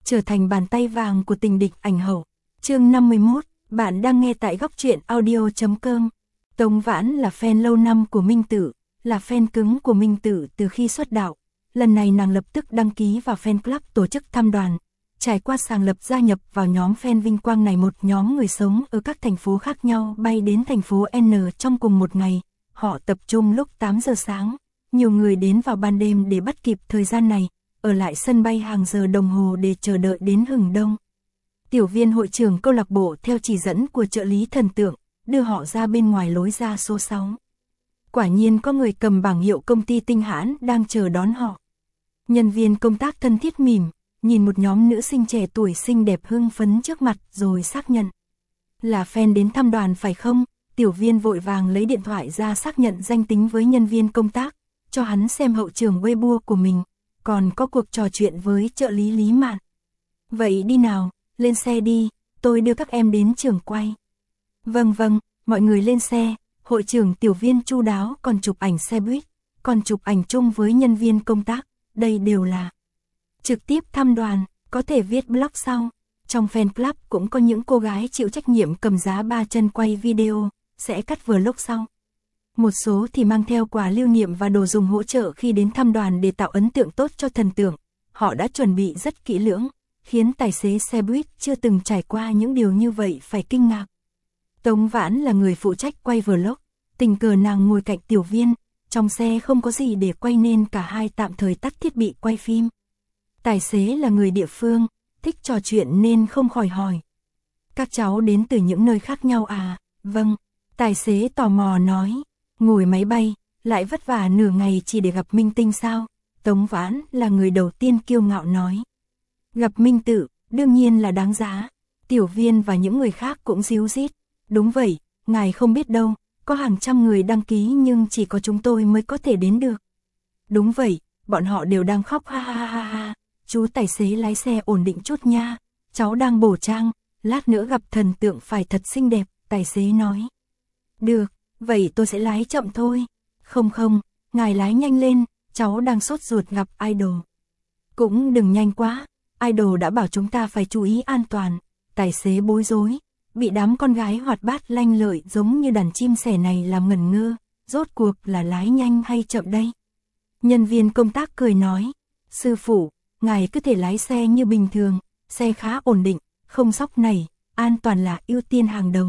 trở thành bàn tay vàng của tình địch ảnh hậu. Chương 51, bạn đang nghe tại góc truyện audio.com. Tống Vãn là fan lâu năm của Minh Tử, là fan cứng của Minh Tử từ khi xuất đạo. Lần này nàng lập tức đăng ký vào fan club tổ chức thăm đoàn. Trải qua sàng lập gia nhập vào nhóm fan vinh quang này, một nhóm người sống ở các thành phố khác nhau bay đến thành phố N trong cùng một ngày. Họ tập trung lúc 8 giờ sáng. Nhiều người đến vào ban đêm để bắt kịp thời gian này, ở lại sân bay hàng giờ đồng hồ để chờ đợi đến hừng đông. Tiểu Viên hội trưởng câu lạc bộ theo chỉ dẫn của trợ lý thần tượng, đưa họ ra bên ngoài lối ra số 6. Quả nhiên có người cầm bảng hiệu công ty Tinh Hãn đang chờ đón họ. Nhân viên công tác thân thiết mỉm, nhìn một nhóm nữ sinh trẻ tuổi xinh đẹp hưng phấn trước mặt rồi xác nhận. Là fan đến thăm đoàn phải không? Tiểu Viên vội vàng lấy điện thoại ra xác nhận danh tính với nhân viên công tác, cho hắn xem hậu trường Weibo của mình, còn có cuộc trò chuyện với trợ lý Lý Mạn. Vậy đi nào, lên xe đi, tôi đưa các em đến trường quay. Vâng, mọi người lên xe. Hội trưởng Tiểu Viên chu đáo còn chụp ảnh xe buýt, còn chụp ảnh chung với nhân viên công tác, đây đều là trực tiếp thăm đoàn, có thể viết blog sau. Trong fan club cũng có những cô gái chịu trách nhiệm cầm giá 3 chân quay video, sẽ cắt vlog sau. Một số thì mang theo quà lưu niệm và đồ dùng hỗ trợ khi đến thăm đoàn để tạo ấn tượng tốt cho thần tượng. Họ đã chuẩn bị rất kỹ lưỡng, khiến tài xế xe buýt chưa từng trải qua những điều như vậy phải kinh ngạc. Tống Vãn là người phụ trách quay vlog, tình cờ nàng ngồi cạnh Tiểu Viên, trong xe không có gì để quay nên cả hai tạm thời tắt thiết bị quay phim. Tài xế là người địa phương, thích trò chuyện nên không khỏi hỏi. Các cháu đến từ những nơi khác nhau à? Vâng, tài xế tò mò nói. Ngồi máy bay, lại vất vả nửa ngày chỉ để gặp minh tinh sao? Tống Vãn là người đầu tiên kiêu ngạo nói. Gặp Minh Tử, đương nhiên là đáng giá. Tiểu Viên và những người khác cũng ríu rít. Đúng vậy, ngài không biết đâu, có hàng trăm người đăng ký nhưng chỉ có chúng tôi mới có thể đến được. Đúng vậy, bọn họ đều đang khóc ha ha ha ha. Chú tài xế lái xe ổn định chút nha, cháu đang bổ trang, lát nữa gặp thần tượng phải thật xinh đẹp, tài xế nói. Được, vậy tôi sẽ lái chậm thôi. Không, ngài lái nhanh lên, cháu đang sốt ruột gặp idol. Cũng đừng nhanh quá, idol đã bảo chúng ta phải chú ý an toàn. Tài xế bối rối, bị đám con gái hoạt bát lanh lợi giống như đàn chim sẻ này làm ngẩn ngơ, rốt cuộc là lái nhanh hay chậm đây? Nhân viên công tác cười nói, sư phụ, ngài cứ thể lái xe như bình thường, xe khá ổn định, không sóc nảy, an toàn là ưu tiên hàng đầu.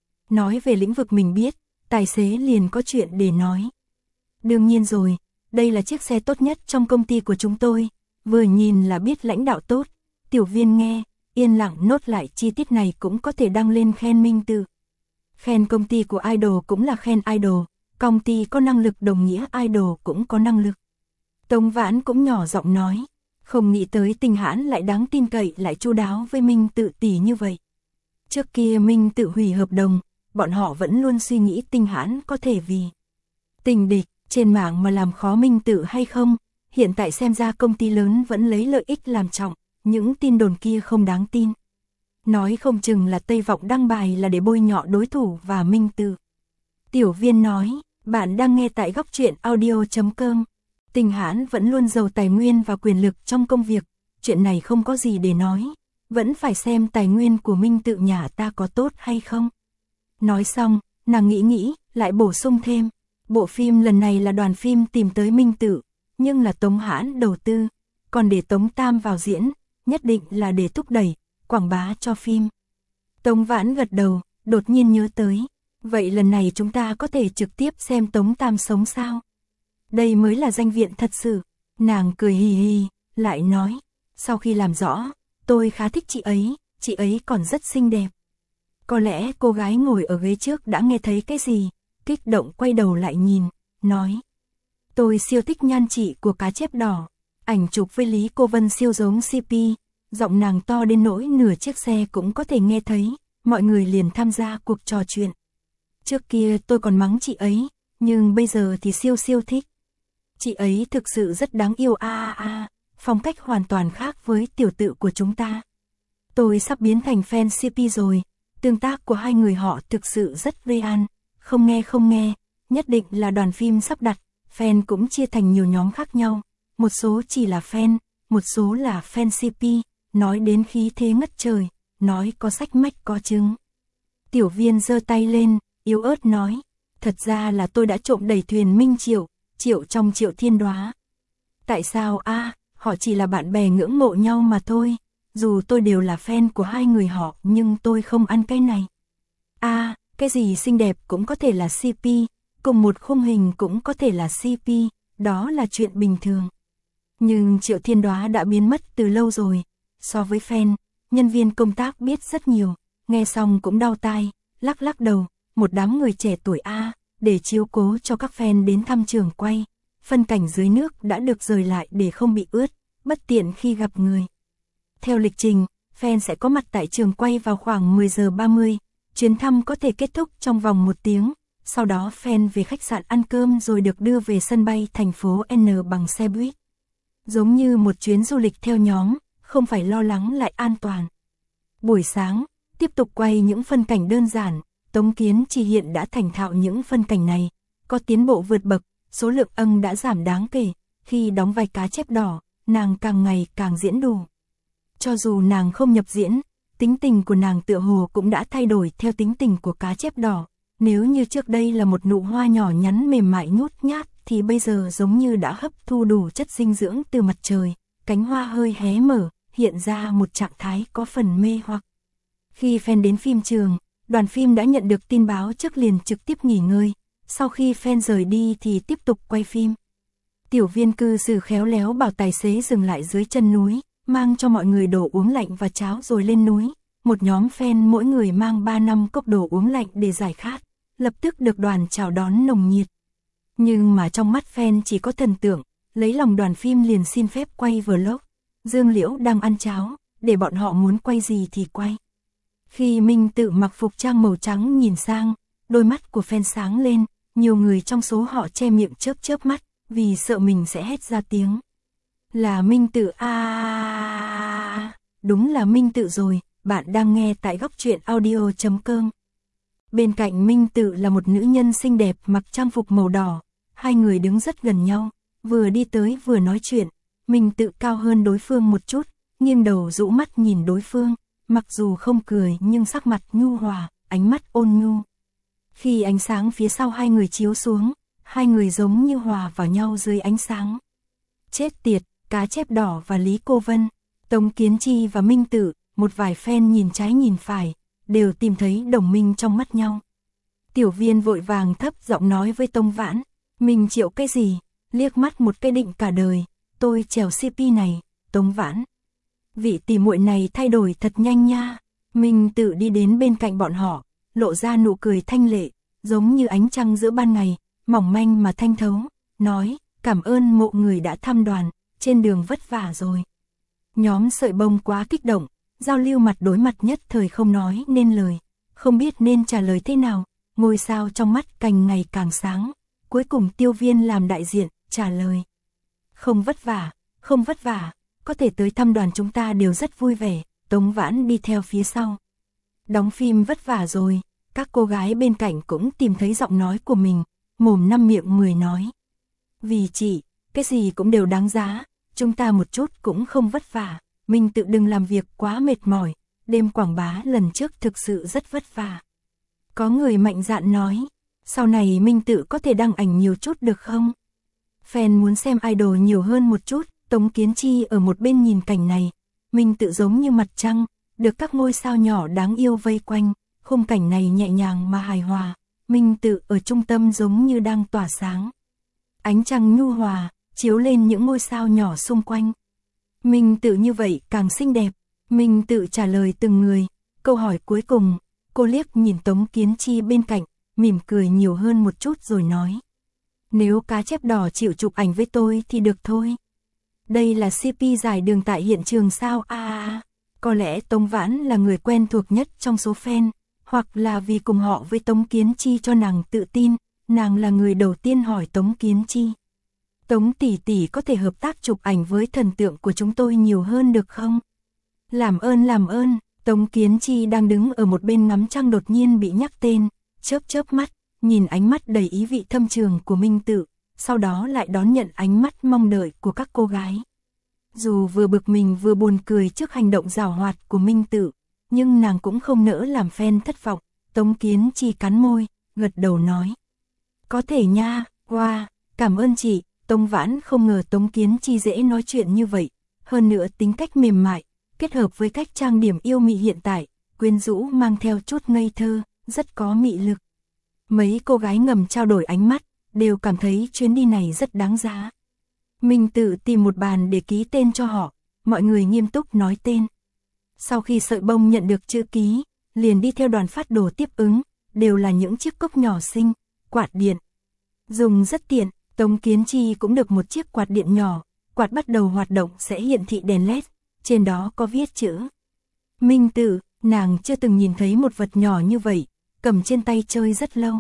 Nói về lĩnh vực mình biết, tài xế liền có chuyện để nói. Đương nhiên rồi, đây là chiếc xe tốt nhất trong công ty của chúng tôi, vừa nhìn là biết lãnh đạo tốt. Tiểu Viên nghe, yên lặng nốt lại chi tiết này cũng có thể đăng lên khen Minh Tử. Khen công ty của idol cũng là khen idol, công ty có năng lực đồng nghĩa idol cũng có năng lực. Tống Vãn cũng nhỏ giọng nói, không nghĩ tới Tinh Hãn lại đáng tin cậy lại chu đáo với Minh Tử tỷ như vậy. Trước kia Minh Tử hủy hợp đồng, bọn họ vẫn luôn suy nghĩ Tinh Hãn có thể vì tình địch trên mạng mà làm khó Minh Tử hay không, hiện tại xem ra công ty lớn vẫn lấy lợi ích làm trọng, những tin đồn kia không đáng tin. Nói không chừng là Tây Vọng đăng bài là để bôi nhọ đối thủ và Minh Tử. Tiểu Viên nói, bạn đang nghe tại góc truyện audio.com. Tinh Hãn vẫn luôn giàu tài nguyên và quyền lực trong công việc, chuyện này không có gì để nói, vẫn phải xem tài nguyên của Minh Tử nhà ta có tốt hay không. Nói xong, nàng nghĩ, lại bổ sung thêm, bộ phim lần này là đoàn phim tìm tới Minh Tử, nhưng là Tống Hãn đầu tư, còn để Tống Tam vào diễn, nhất định là để thúc đẩy, quảng bá cho phim. Tống Vãn gật đầu, đột nhiên nhớ tới, vậy lần này chúng ta có thể trực tiếp xem Tống Tam sống sao? Đây mới là danh viện thật sự. Nàng cười hì hì, lại nói, sau khi làm rõ, tôi khá thích chị ấy còn rất xinh đẹp. Có lẽ cô gái ngồi ở ghế trước đã nghe thấy cái gì, kích động quay đầu lại nhìn, nói. Tôi siêu thích nhan chị của cá chép đỏ, ảnh chụp với Lý Cô Vân siêu giống CP, giọng nàng to đến nỗi nửa chiếc xe cũng có thể nghe thấy, mọi người liền tham gia cuộc trò chuyện. Trước kia tôi còn mắng chị ấy, nhưng bây giờ thì siêu thích. Chị ấy thực sự rất đáng yêu phong cách hoàn toàn khác với tiểu tự của chúng ta. Tôi sắp biến thành fan CP rồi, tương tác của hai người họ thực sự rất real, không nghe, nhất định là đoàn phim sắp đặt, fan cũng chia thành nhiều nhóm khác nhau, một số chỉ là fan, một số là fan CP, nói đến khí thế ngất trời, nói có sách mách có chứng. Tiểu Viên giơ tay lên, yếu ớt nói, thật ra là tôi đã trộm đẩy thuyền Minh Triệu, Triệu trong Triệu Thiên Đóa. Tại sao họ chỉ là bạn bè ngưỡng mộ nhau mà thôi, dù tôi đều là fan của hai người họ nhưng tôi không ăn cái này. Cái gì xinh đẹp cũng có thể là CP, cùng một khung hình cũng có thể là CP, đó là chuyện bình thường. Nhưng Triệu Thiên Đóa đã biến mất từ lâu rồi, so với fan, nhân viên công tác biết rất nhiều, nghe xong cũng đau tai, lắc lắc đầu, một đám người trẻ tuổi để chiếu cố cho các fan đến thăm trường quay. Phân cảnh dưới nước đã được rời lại để không bị ướt, bất tiện khi gặp người. Theo lịch trình, fan sẽ có mặt tại trường quay vào khoảng 10 giờ 30, chuyến thăm có thể kết thúc trong vòng 1 tiếng, sau đó fan về khách sạn ăn cơm rồi được đưa về sân bay thành phố N bằng xe buýt. Giống như một chuyến du lịch theo nhóm, không phải lo lắng lại an toàn. Buổi sáng, tiếp tục quay những phân cảnh đơn giản, Tống Kiến Chi hiện đã thành thạo những phân cảnh này, có tiến bộ vượt bậc, số lượng đã giảm đáng kể, khi đóng vai cá chép đỏ, nàng càng ngày càng diễn đủ. Cho dù nàng không nhập diễn, tính tình của nàng tựa hồ cũng đã thay đổi theo tính tình của cá chép đỏ. Nếu như trước đây là một nụ hoa nhỏ nhắn mềm mại nhút nhát, thì bây giờ giống như đã hấp thu đủ chất dinh dưỡng từ mặt trời, cánh hoa hơi hé mở, hiện ra một trạng thái có phần mê hoặc. Khi fan đến phim trường, đoàn phim đã nhận được tin báo trước liền trực tiếp nghỉ ngơi, sau khi fan rời đi thì tiếp tục quay phim. Tiểu Viên cư xử khéo léo bảo tài xế dừng lại dưới chân núi, mang cho mọi người đồ uống lạnh và cháo rồi lên núi. Một nhóm fan mỗi người mang 3-5 cốc đồ uống lạnh để giải khát, lập tức được đoàn chào đón nồng nhiệt. Nhưng mà trong mắt fan chỉ có thần tượng, lấy lòng đoàn phim liền xin phép quay vlog. Dương Liễu đang ăn cháo, để bọn họ muốn quay gì thì quay. Khi Minh Tự mặc phục trang màu trắng nhìn sang, đôi mắt của fan sáng lên, nhiều người trong số họ che miệng chớp chớp mắt, vì sợ mình sẽ hét ra tiếng. Là Minh Tự đúng là Minh Tự rồi, bạn đang nghe tại góc truyện audio.com. Bên cạnh Minh Tự là một nữ nhân xinh đẹp mặc trang phục màu đỏ, hai người đứng rất gần nhau, vừa đi tới vừa nói chuyện. Minh Tự cao hơn đối phương một chút, nghiêng đầu rũ mắt nhìn đối phương, mặc dù không cười nhưng sắc mặt nhu hòa, ánh mắt ôn nhu. Khi ánh sáng phía sau hai người chiếu xuống, hai người giống như hòa vào nhau dưới ánh sáng. Chết tiệt, cá chép đỏ và Lý Cô Vân, Tống Kiến Chi và Minh Tự, một vài fan nhìn trái nhìn phải, đều tìm thấy đồng minh trong mắt nhau. Tiểu Viên vội vàng thấp giọng nói với Tống Vãn, mình chịu cái gì, liếc mắt một cái định cả đời, tôi trèo CP này. Tống Vãn, vị tỷ muội này thay đổi thật nhanh nha. Minh Tự đi đến bên cạnh bọn họ, lộ ra nụ cười thanh lệ, giống như ánh trăng giữa ban ngày, mỏng manh mà thanh thấu, nói, cảm ơn mộ người đã thăm đoàn, trên đường vất vả rồi. Nhóm Sợi Bông quá kích động, giao lưu mặt đối mặt nhất thời không nói nên lời, không biết nên trả lời thế nào, ngôi sao trong mắt càng ngày càng sáng. Cuối cùng Tiêu Viên làm đại diện, trả lời. Không vất vả, không vất vả, có thể tới thăm đoàn chúng ta đều rất vui vẻ. Tống Vãn đi theo phía sau. Đóng phim vất vả rồi, các cô gái bên cạnh cũng tìm thấy giọng nói của mình, mồm năm miệng 10 nói. Vì chị, cái gì cũng đều đáng giá, chúng ta một chút cũng không vất vả. Mình tự đừng làm việc quá mệt mỏi, đêm quảng bá lần trước thực sự rất vất vả. Có người mạnh dạn nói, sau này Minh Tự có thể đăng ảnh nhiều chút được không? Fan muốn xem idol nhiều hơn một chút. Tống Kiến Chi ở một bên nhìn cảnh này, Minh Tự giống như mặt trăng, được các ngôi sao nhỏ đáng yêu vây quanh, khung cảnh này nhẹ nhàng mà hài hòa, Minh Tự ở trung tâm giống như đang tỏa sáng. Ánh trăng nhu hòa, chiếu lên những ngôi sao nhỏ xung quanh. Minh Tự như vậy càng xinh đẹp, Minh Tự trả lời từng người, câu hỏi cuối cùng, cô liếc nhìn Tống Kiến Chi bên cạnh, mỉm cười nhiều hơn một chút rồi nói. Nếu cá chép đỏ chịu chụp ảnh với tôi thì được thôi. Đây là CP giải đường tại hiện trường sao? Có lẽ Tống Vãn là người quen thuộc nhất trong số fan, hoặc là vì cùng họ với Tống Kiến Chi cho nàng tự tin, nàng là người đầu tiên hỏi Tống Kiến Chi. Tống tỷ tỷ có thể hợp tác chụp ảnh với thần tượng của chúng tôi nhiều hơn được không? Làm ơn, Tống Kiến Chi đang đứng ở một bên ngắm trăng đột nhiên bị nhắc tên, chớp mắt, nhìn ánh mắt đầy ý vị thâm trường của Minh Tự, sau đó lại đón nhận ánh mắt mong đợi của các cô gái. Dù vừa bực mình vừa buồn cười trước hành động giảo hoạt của Minh Tự, nhưng nàng cũng không nỡ làm fan thất vọng. Tống Kiến Chi cắn môi, gật đầu nói. Có thể nha, wow, cảm ơn chị. Tống Vãn không ngờ Tống Kiến Chi dễ nói chuyện như vậy. Hơn nữa tính cách mềm mại, kết hợp với cách trang điểm yêu mị hiện tại, quyến rũ mang theo chút ngây thơ, rất có mị lực. Mấy cô gái ngầm trao đổi ánh mắt, đều cảm thấy chuyến đi này rất đáng giá. Minh Tự tìm một bàn để ký tên cho họ, mọi người nghiêm túc nói tên. Sau khi Sợi Bông nhận được chữ ký, liền đi theo đoàn phát đồ tiếp ứng, đều là những chiếc cốc nhỏ xinh, quạt điện. Dùng rất tiện, Tống Kiến Chi cũng được một chiếc quạt điện nhỏ, quạt bắt đầu hoạt động sẽ hiển thị đèn LED, trên đó có viết chữ. Minh Tự, nàng chưa từng nhìn thấy một vật nhỏ như vậy, cầm trên tay chơi rất lâu.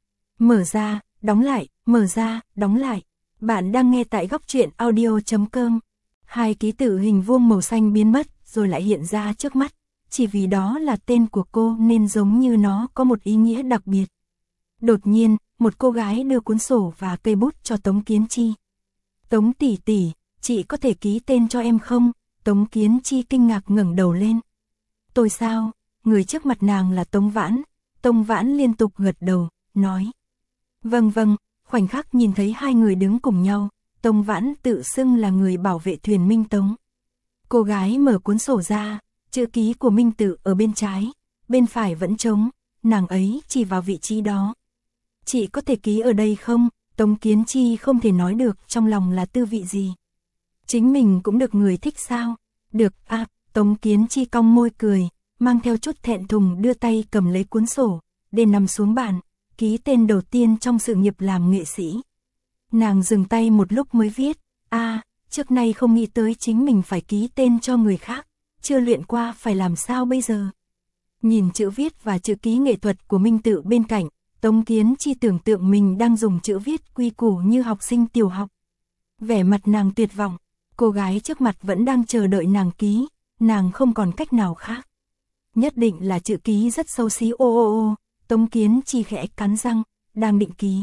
Mở ra, đóng lại, mở ra, đóng lại. Bạn đang nghe tại góc truyện audio.com. Hai ký tự hình vuông màu xanh biến mất rồi lại hiện ra trước mắt. Chỉ vì đó là tên của cô nên giống như nó có một ý nghĩa đặc biệt. Đột nhiên, một cô gái đưa cuốn sổ và cây bút cho Tống Kiến Chi. Tống tỷ tỷ, chị có thể ký tên cho em không? Tống Kiến Chi kinh ngạc ngẩng đầu lên. Tôi sao? Người trước mặt nàng là Tống Vãn. Tống Vãn liên tục gật đầu, nói. Vâng vâng, khoảnh khắc nhìn thấy hai người đứng cùng nhau, Tống Vãn tự xưng là người bảo vệ thuyền Minh Tống. Cô gái mở cuốn sổ ra, chữ ký của Minh Tự ở bên trái, bên phải vẫn trống, nàng ấy chỉ vào vị trí đó. Chị có thể ký ở đây không? Tống Kiến Chi không thể nói được trong lòng là tư vị gì. Chính mình cũng được người thích sao? Được à, Tống Kiến Chi cong môi cười, mang theo chút thẹn thùng đưa tay cầm lấy cuốn sổ, để nằm xuống bàn, ký tên đầu tiên trong sự nghiệp làm nghệ sĩ. Nàng dừng tay một lúc mới viết, trước nay không nghĩ tới chính mình phải ký tên cho người khác, chưa luyện qua phải làm sao bây giờ. Nhìn chữ viết và chữ ký nghệ thuật của Minh Tự bên cạnh, Tống Kiến Chi tưởng tượng mình đang dùng chữ viết quy củ như học sinh tiểu học. Vẻ mặt nàng tuyệt vọng, cô gái trước mặt vẫn đang chờ đợi nàng ký, nàng không còn cách nào khác. Nhất định là chữ ký rất xấu xí ô. Tống Kiến Chi khẽ cắn răng, đang định ký.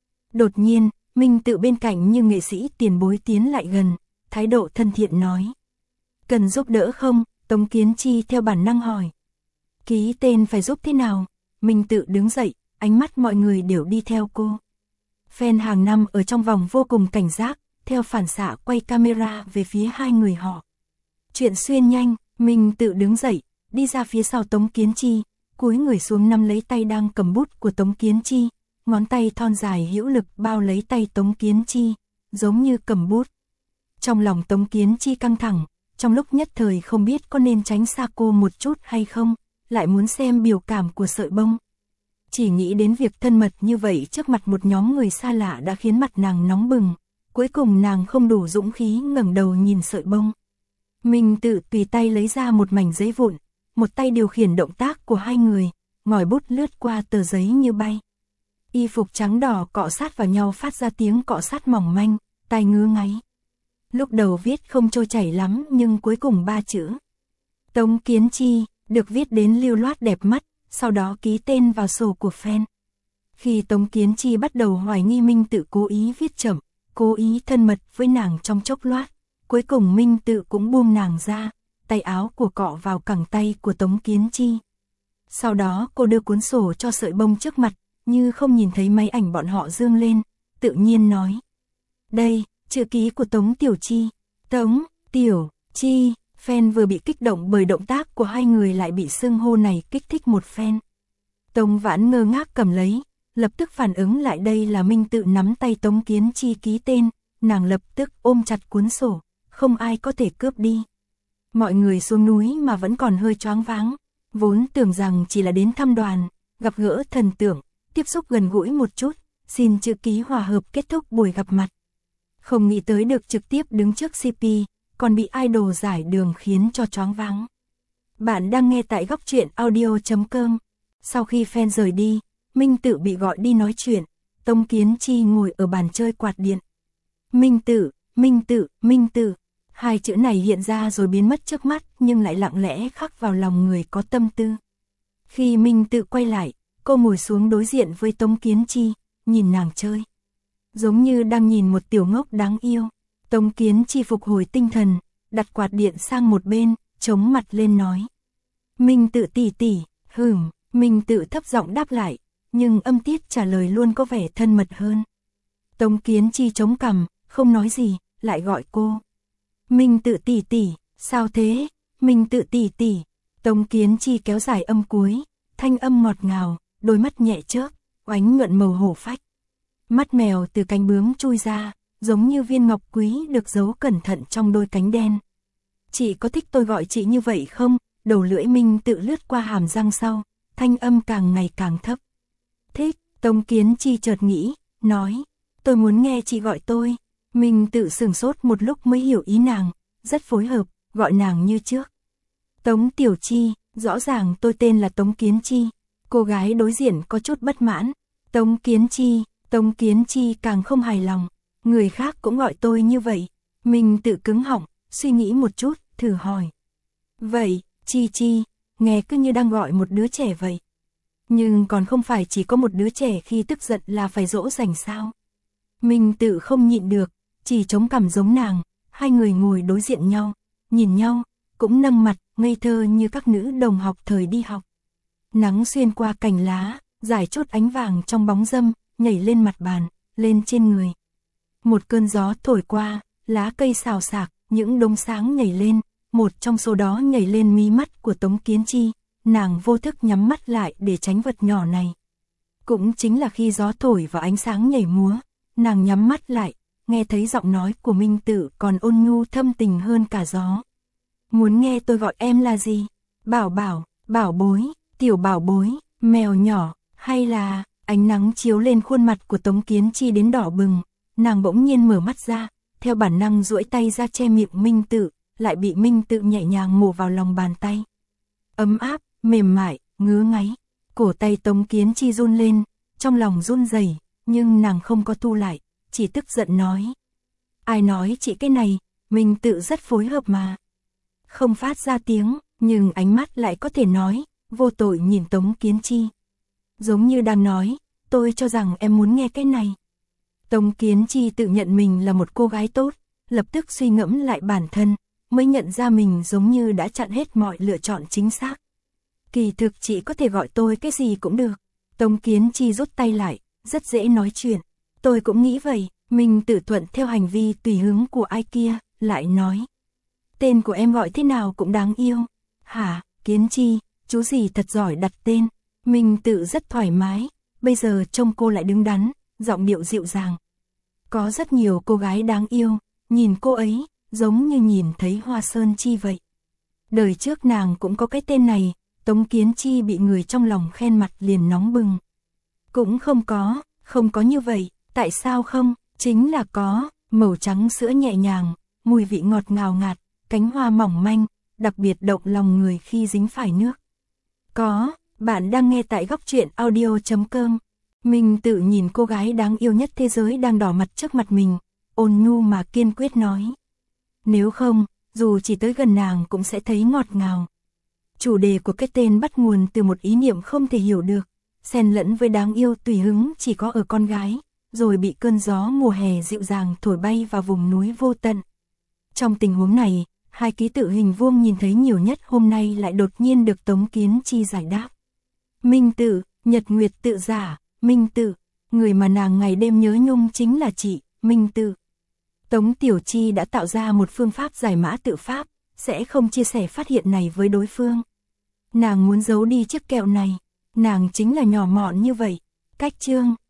Đột nhiên, Minh Tự bên cạnh như nghệ sĩ tiền bối tiến lại gần, thái độ thân thiện nói. Cần giúp đỡ không? Tống Kiến Chi theo bản năng hỏi. Ký tên phải giúp thế nào? Minh Tự đứng dậy, ánh mắt mọi người đều đi theo cô. Fan hàng năm ở trong vòng vô cùng cảnh giác, theo phản xạ quay camera về phía hai người họ. Chuyện xuyên nhanh, Minh Tự đứng dậy, đi ra phía sau Tống Kiến Chi, cúi người xuống nắm lấy tay đang cầm bút của Tống Kiến Chi, ngón tay thon dài hữu lực bao lấy tay Tống Kiến Chi, giống như cầm bút. Trong lòng Tống Kiến Chi căng thẳng, trong lúc nhất thời không biết có nên tránh xa cô một chút hay không, lại muốn xem biểu cảm của Sợi Bông. Chỉ nghĩ đến việc thân mật như vậy trước mặt một nhóm người xa lạ đã khiến mặt nàng nóng bừng, cuối cùng nàng không đủ dũng khí ngẩng đầu nhìn Sợi Bông. Minh Tự tùy tay lấy ra một mảnh giấy vụn, một tay điều khiển động tác của hai người, ngòi bút lướt qua tờ giấy như bay. Y phục trắng đỏ cọ sát vào nhau phát ra tiếng cọ sát mỏng manh, tai ngứa ngáy. Lúc đầu viết không trôi chảy lắm nhưng cuối cùng 3 chữ. Tống Kiến Chi, được viết đến lưu loát đẹp mắt, sau đó ký tên vào sổ của fan. Khi Tống Kiến Chi bắt đầu hoài nghi Minh Tự cố ý viết chậm, cố ý thân mật với nàng trong chốc lát, cuối cùng Minh Tự cũng buông nàng ra, tay áo của cọ vào cẳng tay của Tống Kiến Chi. Sau đó cô đưa cuốn sổ cho Sợi Bông trước mặt, như không nhìn thấy máy ảnh bọn họ dương lên, tự nhiên nói. Đây, chữ ký của Tống Tiểu Chi. Tống Tiểu Chi, fan vừa bị kích động bởi động tác của hai người lại bị xưng hô này kích thích một fan. Tống Vãn ngơ ngác cầm lấy, lập tức phản ứng lại đây là Minh Tự nắm tay Tống Kiến Chi ký tên, nàng lập tức ôm chặt cuốn sổ, không ai có thể cướp đi. Mọi người xuống núi mà vẫn còn hơi choáng váng, vốn tưởng rằng chỉ là đến thăm đoàn, gặp gỡ thần tượng, tiếp xúc gần gũi một chút, xin chữ ký hòa hợp kết thúc buổi gặp mặt. Không nghĩ tới được trực tiếp đứng trước CP, còn bị idol giải đường khiến cho choáng váng. Bạn đang nghe tại góc truyện audio.com. Sau khi fan rời đi, Minh Tự bị gọi đi nói chuyện, Tống Kiến Chi ngồi ở bàn chơi quạt điện. Minh Tự, Minh Tự, Minh Tự. Hai chữ này hiện ra rồi biến mất trước mắt nhưng lại lặng lẽ khắc vào lòng người có tâm tư. Khi Minh Tự quay lại, cô ngồi xuống đối diện với Tống Kiến Chi, nhìn nàng chơi. Giống như đang nhìn một tiểu ngốc đáng yêu. Tống Kiến Chi phục hồi tinh thần, đặt quạt điện sang một bên, chống mặt lên nói. Minh Tự tỷ tỷ, Minh Tự thấp giọng đáp lại, nhưng âm tiết trả lời luôn có vẻ thân mật hơn. Tống Kiến Chi chống cằm, không nói gì, lại gọi cô. Minh Tự tỷ tỷ, sao thế? Minh Tự tỷ tỷ. Tống Kiến Chi kéo dài âm cuối, thanh âm ngọt ngào, đôi mắt nhẹ chớp, oánh nhuận màu hổ phách. Mắt mèo từ cánh bướm chui ra, giống như viên ngọc quý được giấu cẩn thận trong đôi cánh đen. Chị có thích tôi gọi chị như vậy không? Đầu lưỡi Minh Tự lướt qua hàm răng sau, thanh âm càng ngày càng thấp. Thích, Tống Kiến Chi chợt nghĩ, nói, tôi muốn nghe chị gọi tôi. Minh Tự sửng sốt một lúc mới hiểu ý nàng, rất phối hợp, gọi nàng như trước. Tống Tiểu Chi, rõ ràng tôi tên là Tống Kiến Chi. Cô gái đối diện có chút bất mãn. Tống Kiến Chi càng không hài lòng. Người khác cũng gọi tôi như vậy. Minh Tự cứng họng, suy nghĩ một chút, thử hỏi. Vậy, Chi, nghe cứ như đang gọi một đứa trẻ vậy. Nhưng còn không phải chỉ có một đứa trẻ khi tức giận là phải dỗ dành sao? Minh Tự không nhịn được, chỉ chống cằm giống nàng. Hai người ngồi đối diện nhau, nhìn nhau, cũng nâng mặt, ngây thơ như các nữ đồng học thời đi học. Nắng xuyên qua cành lá, rải chốt ánh vàng trong bóng râm, nhảy lên mặt bàn, lên trên người. Một cơn gió thổi qua, lá cây xào xạc, những đốm sáng nhảy lên, một trong số đó nhảy lên mí mắt của Tống Kiến Chi, nàng vô thức nhắm mắt lại để tránh vật nhỏ này. Cũng chính là khi gió thổi vào ánh sáng nhảy múa, nàng nhắm mắt lại, nghe thấy giọng nói của Minh Tự còn ôn nhu thâm tình hơn cả gió. Muốn nghe tôi gọi em là gì? Bảo bảo, bảo bối, tiểu bảo bối, mèo nhỏ, hay là... Ánh nắng chiếu lên khuôn mặt của Tống Kiến Chi đến đỏ bừng, nàng bỗng nhiên mở mắt ra, theo bản năng duỗi tay ra che miệng Minh Tự, lại bị Minh Tự nhẹ nhàng mổ vào lòng bàn tay. Ấm áp, mềm mại, ngứa ngáy, cổ tay Tống Kiến Chi run lên, trong lòng run rẩy, nhưng nàng không có thu lại, chỉ tức giận nói. Ai nói chị cái này, Minh Tự rất phối hợp mà. Không phát ra tiếng, nhưng ánh mắt lại có thể nói, vô tội nhìn Tống Kiến Chi. Giống như đang nói, tôi cho rằng em muốn nghe cái này. Tống Kiến Chi tự nhận mình là một cô gái tốt, lập tức suy ngẫm lại bản thân, mới nhận ra mình giống như đã chặn hết mọi lựa chọn chính xác. Kỳ thực chị có thể gọi tôi cái gì cũng được. Tống Kiến Chi rút tay lại, rất dễ nói chuyện. Tôi cũng nghĩ vậy, mình tự thuận theo hành vi tùy hứng của ai kia, lại nói. Tên của em gọi thế nào cũng đáng yêu. Hả, Kiến Chi, chú gì thật giỏi đặt tên. Mình tự rất thoải mái, bây giờ trông cô lại đứng đắn, giọng điệu dịu dàng. Có rất nhiều cô gái đáng yêu, nhìn cô ấy, giống như nhìn thấy Hoa Sơn Chi vậy. Đời trước nàng cũng có cái tên này, Tống Kiến Chi bị người trong lòng khen mặt liền nóng bừng. Cũng không có như vậy, tại sao không, chính là có, màu trắng sữa nhẹ nhàng, mùi vị ngọt ngào ngạt, cánh hoa mỏng manh, đặc biệt động lòng người khi dính phải nước. Có. Bạn đang nghe tại góc truyện audio.com. Minh Tự nhìn cô gái đáng yêu nhất thế giới đang đỏ mặt trước mặt mình, ôn nhu mà kiên quyết nói. Nếu không, dù chỉ tới gần nàng cũng sẽ thấy ngọt ngào. Chủ đề của cái tên bắt nguồn từ một ý niệm không thể hiểu được, xen lẫn với đáng yêu tùy hứng chỉ có ở con gái, rồi bị cơn gió mùa hè dịu dàng thổi bay vào vùng núi vô tận. Trong tình huống này, hai ký tự hình vuông nhìn thấy nhiều nhất hôm nay lại đột nhiên được Tống Kiến Chi giải đáp. Minh Tự, Nhật Nguyệt Tự giả, Minh Tự, người mà nàng ngày đêm nhớ nhung chính là chị, Minh Tự. Tống Tiểu Chi đã tạo ra một phương pháp giải mã tự pháp, sẽ không chia sẻ phát hiện này với đối phương. Nàng muốn giấu đi chiếc kẹo này, nàng chính là nhỏ mọn như vậy. Cách chương